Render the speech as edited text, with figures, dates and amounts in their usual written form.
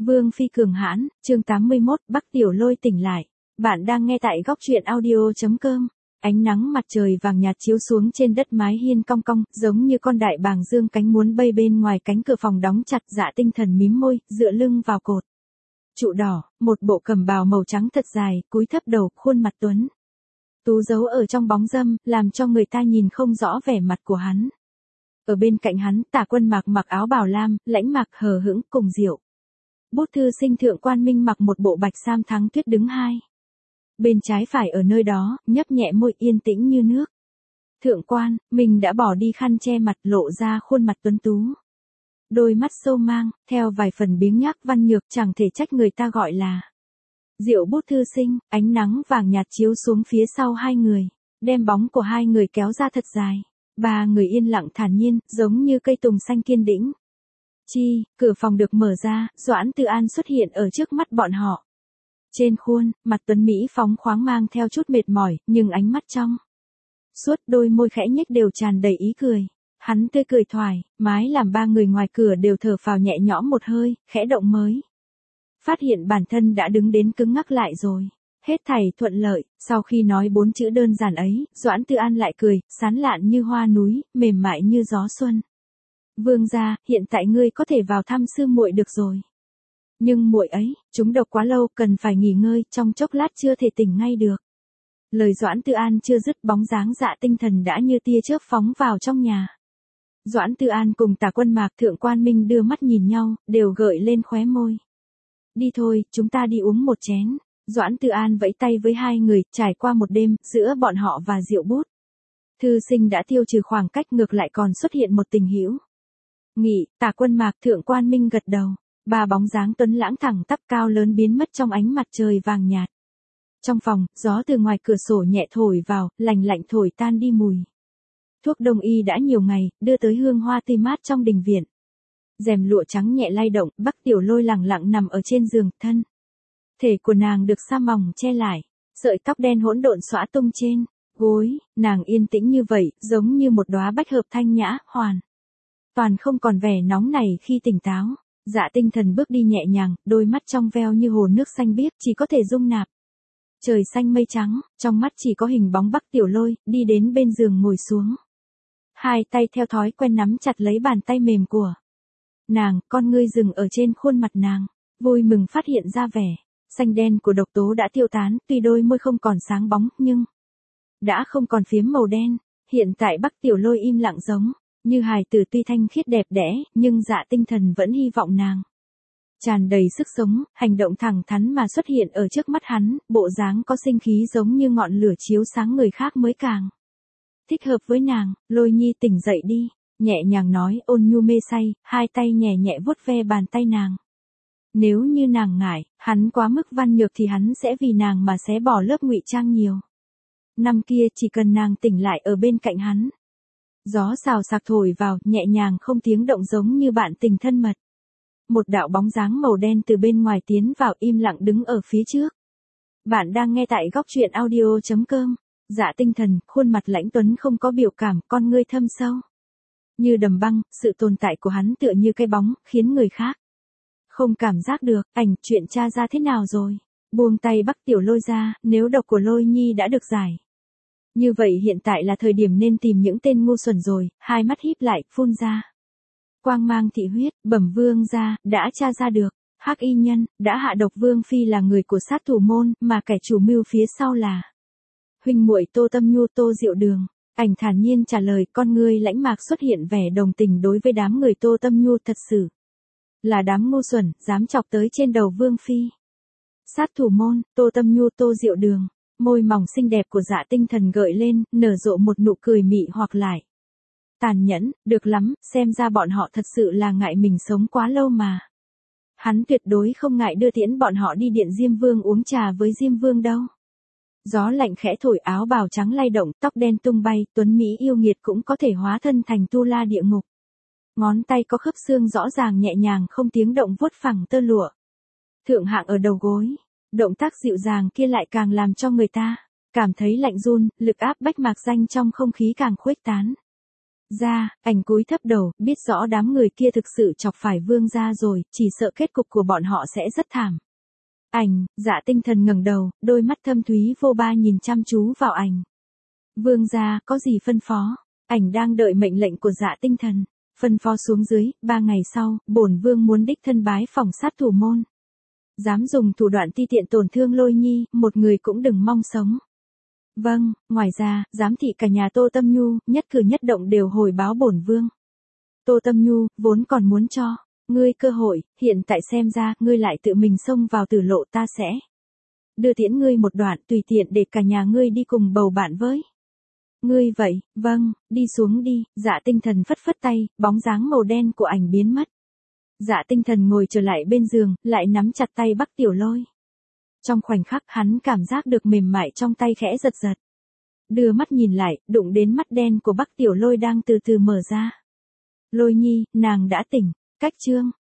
Vương phi cường hãn, chương 81, Bắc Tiểu Lôi tỉnh lại. Bạn đang nghe tại góc truyện audio.com. Ánh nắng mặt trời vàng nhạt chiếu xuống trên đất mái hiên cong cong, giống như con đại bàng dương cánh muốn bay bên ngoài cánh cửa phòng đóng chặt. Dạ Tinh Thần mím môi, dựa lưng vào cột trụ đỏ, một bộ cẩm bào màu trắng thật dài, cúi thấp đầu, khuôn mặt tuấn tú giấu ở trong bóng râm, làm cho người ta nhìn không rõ vẻ mặt của hắn. Ở bên cạnh hắn, Tả Quân Mạc mặc áo bào lam, lãnh mạc hờ hững cùng Diệu Bút thư sinh Thượng Quan Minh mặc một bộ bạch sam Thắng Tuyết đứng hai bên trái phải ở nơi đó, nhấp nhẹ môi yên tĩnh như nước. Thượng Quan Minh đã bỏ đi khăn che mặt, lộ ra khuôn mặt tuấn tú. Đôi mắt sâu mang, theo vài phần biếng nhác văn nhược, chẳng thể trách người ta gọi là Diệu Bút thư sinh. Ánh nắng vàng nhạt chiếu xuống phía sau hai người, đem bóng của hai người kéo ra thật dài. Ba người yên lặng thản nhiên, giống như cây tùng xanh kiên đĩnh. Cửa phòng được mở ra, Doãn Tư An xuất hiện ở trước mắt bọn họ. Trên khuôn mặt tuấn mỹ phóng khoáng mang theo chút mệt mỏi, nhưng ánh mắt trong suốt, đôi môi khẽ nhếch đều tràn đầy ý cười. Hắn tươi cười thoải mái làm ba người ngoài cửa đều thở phào nhẹ nhõm một hơi, khẽ động mới phát hiện bản thân đã đứng đến cứng ngắc lại rồi. Hết thảy thuận lợi, sau khi nói 4 chữ đơn giản ấy, Doãn Tư An lại cười, sán lạn như hoa núi, mềm mại như gió xuân. Vương gia, hiện tại ngươi có thể vào thăm sư muội được rồi. Nhưng muội ấy, trúng độc quá lâu, cần phải nghỉ ngơi, trong chốc lát chưa thể tỉnh ngay được. Lời Doãn Tư An chưa dứt, bóng dáng Dạ Tinh Thần đã như tia chớp phóng vào trong nhà. Doãn Tư An cùng Tả Quân Mạc, Thượng Quan Minh đưa mắt nhìn nhau, đều gợi lên khóe môi. Đi thôi, chúng ta đi uống một chén. Doãn Tư An vẫy tay với hai người, trải qua một đêm, giữa bọn họ và Diệu Bút thư sinh đã tiêu trừ khoảng cách, ngược lại còn xuất hiện một tình hữu nghị. Tả Quân Mạc, Thượng Quan Minh gật đầu. Ba bóng dáng tuấn lãng thẳng tắp cao lớn biến mất trong ánh mặt trời vàng nhạt. Trong phòng, gió từ ngoài cửa sổ nhẹ thổi vào, lành lạnh thổi tan đi mùi thuốc đông y đã nhiều ngày, đưa tới hương hoa tươi mát trong đình viện. Rèm lụa trắng nhẹ lay động, Bắc Tiểu Lôi lẳng lặng nằm ở trên giường, thân thể của nàng được sa mỏng che lại, sợi tóc đen hỗn độn xõa tung trên gối. Nàng yên tĩnh như vậy, giống như một đóa bách hợp thanh nhã, hoàn toàn không còn vẻ nóng này khi tỉnh táo. Dạ Tinh Thần bước đi nhẹ nhàng, đôi mắt trong veo như hồ nước xanh biếc, chỉ có thể dung nạp trời xanh mây trắng, trong mắt chỉ có hình bóng Bắc Tiểu Lôi, đi đến bên giường ngồi xuống. Hai tay theo thói quen nắm chặt lấy bàn tay mềm của nàng, con ngươi dừng ở trên khuôn mặt nàng, vui mừng phát hiện ra vẻ xanh đen của độc tố đã tiêu tán, tuy đôi môi không còn sáng bóng, nhưng đã không còn phiếm màu đen. Hiện tại Bắc Tiểu Lôi im lặng giống như hài tử, tuy thanh khiết đẹp đẽ, nhưng Dạ Tinh Thần vẫn hy vọng nàng tràn đầy sức sống, hành động thẳng thắn mà xuất hiện ở trước mắt hắn, bộ dáng có sinh khí giống như ngọn lửa chiếu sáng người khác mới càng thích hợp với nàng. Lôi nhi tỉnh dậy đi, nhẹ nhàng nói, ôn nhu mê say, hai tay nhẹ nhẹ vuốt ve bàn tay nàng. Nếu như nàng ngại, hắn quá mức văn nhược thì hắn sẽ vì nàng mà xé bỏ lớp ngụy trang nhiều năm kia, chỉ cần nàng tỉnh lại ở bên cạnh hắn. Gió xào xạc thổi vào, nhẹ nhàng không tiếng động giống như bạn tình thân mật. Một đạo bóng dáng màu đen từ bên ngoài tiến vào, im lặng đứng ở phía trước. Bạn đang nghe tại góc truyện audio.com. Dạ Tinh Thần, khuôn mặt lãnh tuấn không có biểu cảm, con ngươi thâm sâu như đầm băng, sự tồn tại của hắn tựa như cái bóng, khiến người khác không cảm giác được. Chuyện tra ra thế nào rồi? Buông tay Bắc Tiểu Lôi ra, nếu độc của Lôi nhi đã được giải, như vậy hiện tại là thời điểm nên tìm những tên ngu xuẩn rồi. Hai mắt híp lại, phun ra quang mang thị huyết, bẩm vương gia, đã tra ra được. Hắc y nhân đã hạ độc Vương phi là người của sát thủ môn, mà kẻ chủ mưu phía sau là huynh muội Tô Tâm Nhu, Tô Diệu Đường. Thản nhiên trả lời, con ngươi lãnh mạc xuất hiện vẻ đồng tình đối với đám người Tô Tâm Nhu, thật sự là đám ngu xuẩn, dám chọc tới trên đầu Vương phi. Sát thủ môn, Tô Tâm Nhu, Tô Diệu Đường. Môi mỏng xinh đẹp của Dạ Tinh Thần gợi lên, nở rộ một nụ cười mị hoặc lại tàn nhẫn. Được lắm, xem ra bọn họ thật sự là ngại mình sống quá lâu mà. Hắn tuyệt đối không ngại đưa tiễn bọn họ đi điện Diêm Vương uống trà với Diêm Vương đâu. Gió lạnh khẽ thổi, áo bào trắng lay động, tóc đen tung bay, tuấn mỹ yêu nghiệt cũng có thể hóa thân thành tu la địa ngục. Ngón tay có khớp xương rõ ràng nhẹ nhàng không tiếng động vuốt phẳng tơ lụa thượng hạng ở đầu gối. Động tác dịu dàng kia lại càng làm cho người ta cảm thấy lạnh run, lực áp bách mạc danh trong không khí càng khuếch tán. Ra, ảnh cúi thấp đầu, biết rõ đám người kia thực sự chọc phải vương gia rồi, chỉ sợ kết cục của bọn họ sẽ rất thảm. Ảnh, Dạ Tinh Thần ngẩng đầu, đôi mắt thâm thúy vô ba nhìn chăm chú vào ảnh. Vương gia, có gì phân phó? Ảnh đang đợi mệnh lệnh của Dạ Tinh Thần. Phân phó xuống dưới, 3 ngày sau, bổn vương muốn đích thân bái phỏng sát thủ môn. Dám dùng thủ đoạn ti tiện tổn thương Lôi Nhi, một người cũng đừng mong sống. Vâng, ngoài ra, giám thị cả nhà Tô Tâm Nhu, nhất cử nhất động đều hồi báo bổn vương. Tô Tâm Nhu, vốn còn muốn cho ngươi cơ hội, hiện tại xem ra, ngươi lại tự mình xông vào tử lộ, ta sẽ đưa tiễn ngươi một đoạn, tùy tiện để cả nhà ngươi đi cùng bầu bạn với. Ngươi vậy, vâng, đi xuống đi. Dạ Tinh Thần phất phất tay, bóng dáng màu đen của ảnh biến mất. Dạ Tinh Thần ngồi trở lại bên giường, lại nắm chặt tay Bắc Tiểu Lôi. Trong khoảnh khắc hắn cảm giác được mềm mại trong tay khẽ giật giật. Đưa mắt nhìn lại, đụng đến mắt đen của Bắc Tiểu Lôi đang từ từ mở ra. Lôi Nhi, nàng đã tỉnh. Cách chương